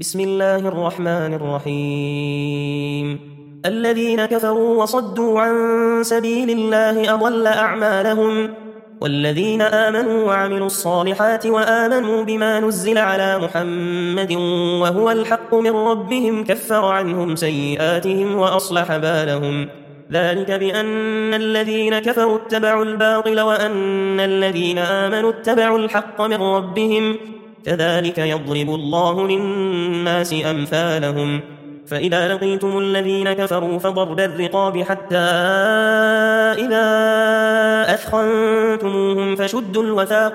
بسم الله الرحمن الرحيم. الذين كفروا وصدوا عن سبيل الله أضل أعمالهم، والذين آمنوا وعملوا الصالحات وآمنوا بما نزل على محمد وهو الحق من ربهم كفر عنهم سيئاتهم وأصلح بالهم. ذلك بأن الذين كفروا اتبعوا الباطل وأن الذين آمنوا اتبعوا الحق من ربهم، كذلك يضرب الله للناس أمثالهم. فإذا لقيتم الذين كفروا فضرب الرقاب حتى إذا أثخنتموهم فشدوا الوثاق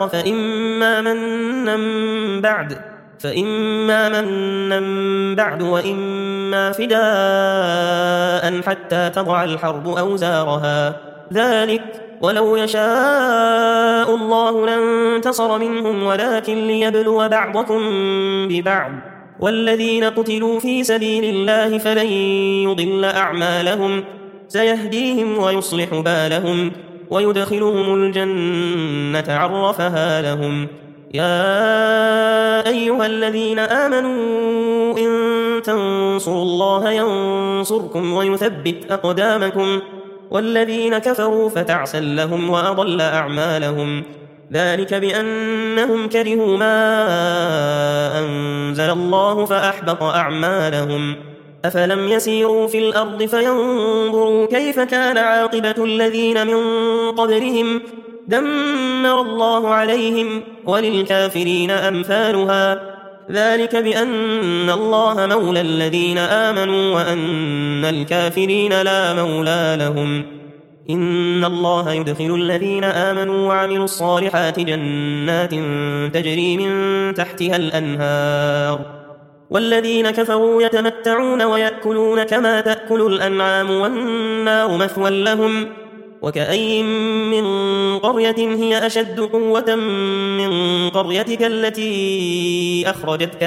فإما منا بعد وإما فداء حتى تضع الحرب أوزارها. ذلك ولو يشاء الله لانتصر منهم ولكن ليبلو بعضكم ببعض. والذين قتلوا في سبيل الله فلن يضل أعمالهم، سيهديهم ويصلح بالهم ويدخلهم الجنة عرفها لهم. يا أيها الذين آمنوا إن تنصروا الله ينصركم ويثبت أقدامكم، والذين كفروا فتعسا لهم وأضل أعمالهم. ذلك بأنهم كرهوا ما أنزل الله فأحبط أعمالهم. أفلم يسيروا في الأرض فينظروا كيف كان عاقبة الذين من قبلهم، دمر الله عليهم وللكافرين أمثالها. ذلك بأن الله مولى الذين آمنوا وأن الكافرين لا مولى لهم. إن الله يدخل الذين آمنوا وعملوا الصالحات جنات تجري من تحتها الأنهار، والذين كفروا يتمتعون ويأكلون كما تأكل الأنعام والنار مثوى لهم. وكأي من قرية هي أشد قوة من قريتك التي أخرجتك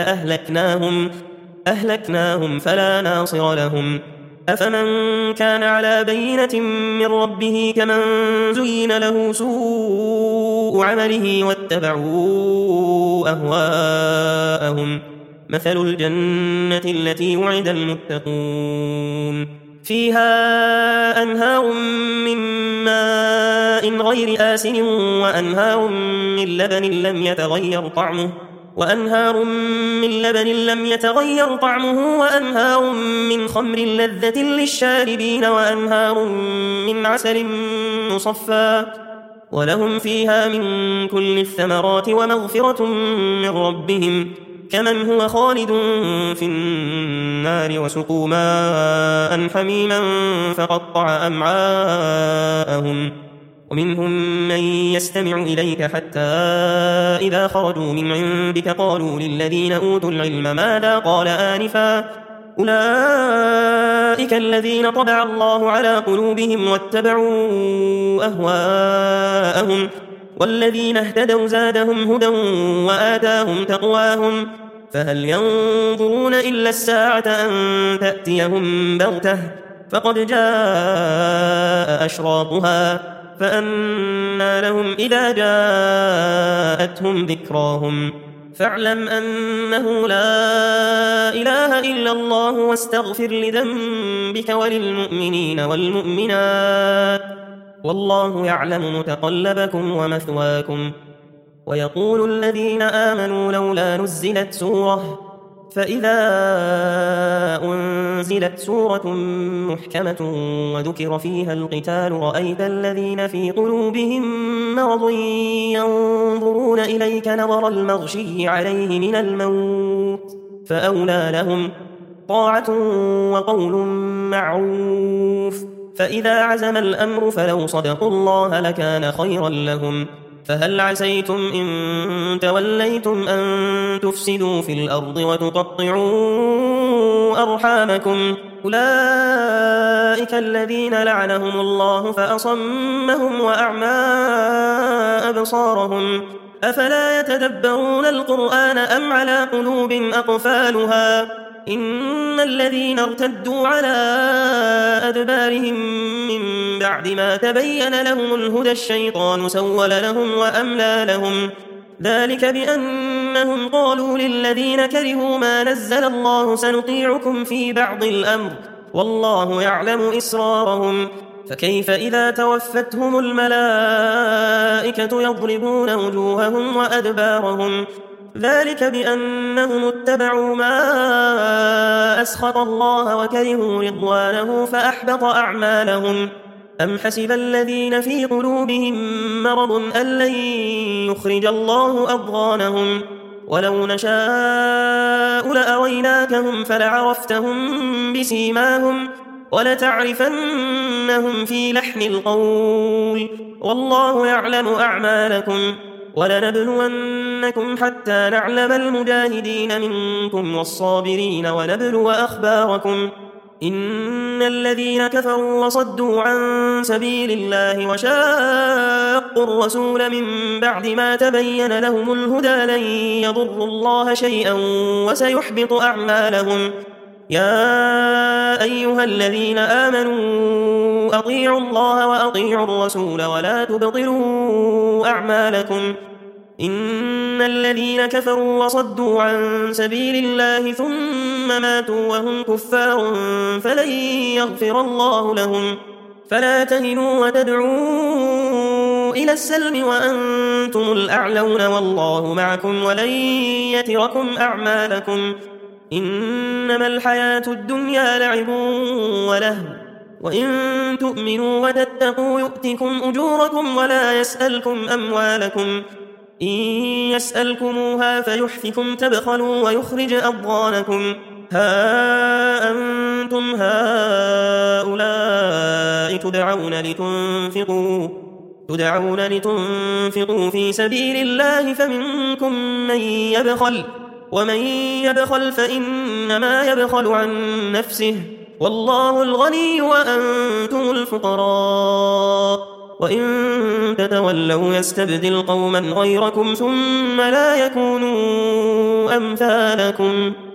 أهلكناهم فلا ناصر لهم. أفمن كان على بينة من ربه كمن زين له سوء عمله واتبعوا أهواءهم. مثل الجنة التي وعد المتقون فيها أنهار من ماء غير آسن وأنهار من لبن لم يتغير طعمه وأنهار من خمر لذة للشاربين وأنهار من عسل مصفى، ولهم فيها من كل الثمرات ومغفرة من ربهم كمن هو خالد في النار وسقوا ماء حميما فقطع أمعاءهم. ومنهم من يستمع إليك حتى إذا خرجوا من عندك قالوا للذين أوتوا العلم ماذا قال آنفا، أولئك الذين طبع الله على قلوبهم واتبعوا أهواءهم، والذين اهتدوا زادهم هدى وآتاهم تقواهم. فهل ينظرون إلا الساعة أن تأتيهم بغتة فقد جاء أشراطها، فأنى لهم إذا جاءتهم ذكراهم. فاعلم أنه لا إله إلا الله واستغفر لذنبك وللمؤمنين والمؤمنات، والله يعلم متقلبكم ومثواكم. ويقول الذين آمنوا لولا نزلت سورة، فإذا أنزلت سورة محكمة وذكر فيها القتال رأيت الذين في قلوبهم مرض ينظرون إليك نظر المغشي عليه من الموت، فأولى لهم طاعة وقول معروف. فإذا عزم الأمر فلو صدقوا الله لكان خيرا لهم. فهل عسيتم إن توليتم أن تفسدوا في الأرض وتقطعوا أرحامكم، أولئك الذين لعنهم الله فأصمهم وأعمى أبصارهم. أفلا يتدبرون القرآن أم على قلوب أقفالها؟ إن الذين ارتدوا على أدبارهم من بعد ما تبين لهم الهدى الشيطان سول لهم وأملى لهم. ذلك بأن أنهم قالوا للذين كرهوا ما نزل الله سنطيعكم في بعض الأمر والله يعلم إسرارهم فكيف إذا توفتهم الملائكة يضربون وجوههم وأدبارهم ذلك بأنهم اتبعوا ما أسخط الله وكرهوا رضوانه فأحبط أعمالهم أم حسب الذين في قلوبهم مرض أن لن يخرج الله أضغانهم ولو نشاء لأريناكهم فلعرفتهم بسيماهم ولتعرفنهم في لحن القول والله يعلم أعمالكم ولنبلونكم حتى نعلم المجاهدين منكم والصابرين ونبلو أخباركم إن الذين كفروا وصدوا عن سبيل الله وشاقوا الرسول من بعد ما تبين لهم الهدى لن يضروا الله شيئا وسيحبط أعمالهم يا أيها الذين آمنوا أطيعوا الله وأطيعوا الرسول ولا تبطلوا أعمالكم إن الذين كفروا وصدوا عن سبيل الله ثم ماتوا وهم كفار فلن يغفر الله لهم فلا تهنوا وتدعوا إلى السلم وأنتم الأعلون والله معكم ولن يتركم أعمالكم إنما الحياة الدنيا لعب ولهو وإن تؤمنوا وتتقوا يؤتكم أجوركم ولا يسألكم أموالكم إن يسألكموها فيحفكم تبخلوا ويخرج أضغانكم ها أنتم هؤلاء تدعون لتنفقوا في سبيل الله فمنكم من يبخل ومن يبخل فإنما يبخل عن نفسه والله الغني وأنتم الفقراء وإن تتولوا يستبدل قوما غيركم ثم لا يكونوا أمثالكم